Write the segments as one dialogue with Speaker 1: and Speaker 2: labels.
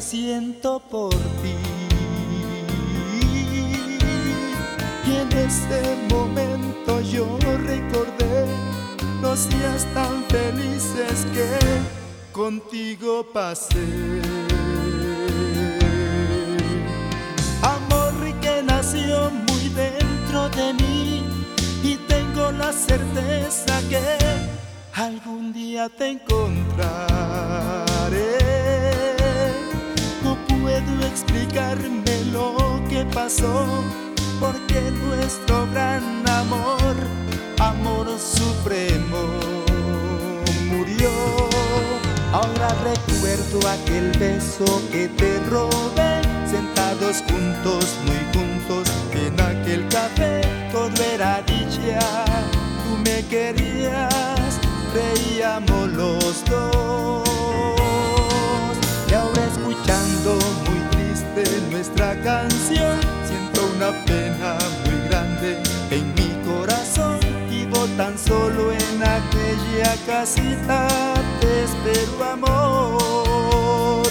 Speaker 1: siento por ti. Y en ese momento yo recordé los días tan felices que contigo pasé. Amor que nació muy dentro de mí, y tengo la certeza que algún día te encontraré. No puedo explicarme lo que pasó, porque nuestro gran amor, amor supremo, murió. Ahora recuerdo aquel beso que te robé, sentados juntos, muy juntos, en aquel café. Todo era dicha, tú me querías, reíamos los dos. Y ahora escuchando muy triste nuestra canción, siento una pena muy grande en mi corazón. Vivo tan solo en aquella casita, te espero, amor.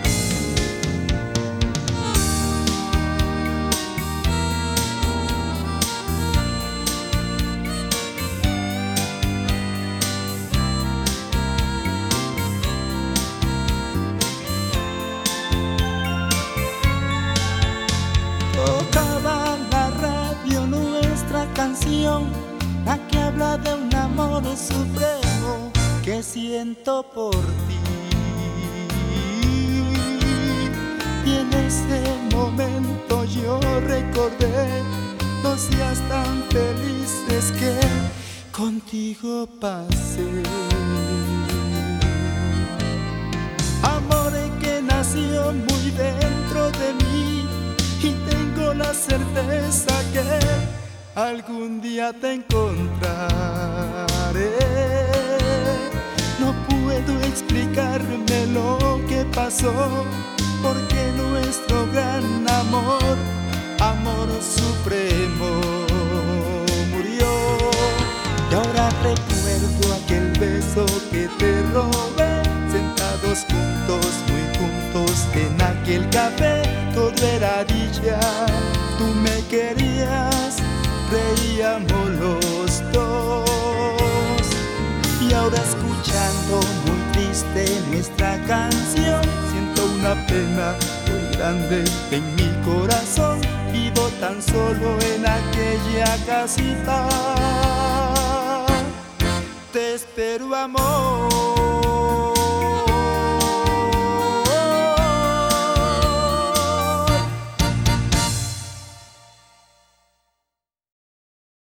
Speaker 1: Tocaba la radio nuestra canción, la que habla de un amor supremo que siento por ti. Y en ese momento yo recordé los días tan felices que contigo pasé. Amor que nació muy dentro de mí, y tengo la certeza que algún día te encontraré. No puedo explicarme lo que pasó, porque nuestro gran amor, amor supremo, murió. Y ahora recuerdo aquel beso que te robé, sentados juntos, muy juntos, en aquel café. Todo era dicha, tú me querías, reíamos los dos. Y ahora escuchando muy triste nuestra canción, siento una pena muy grande en mi corazón. Vivo tan solo en aquella casita, te espero, amor.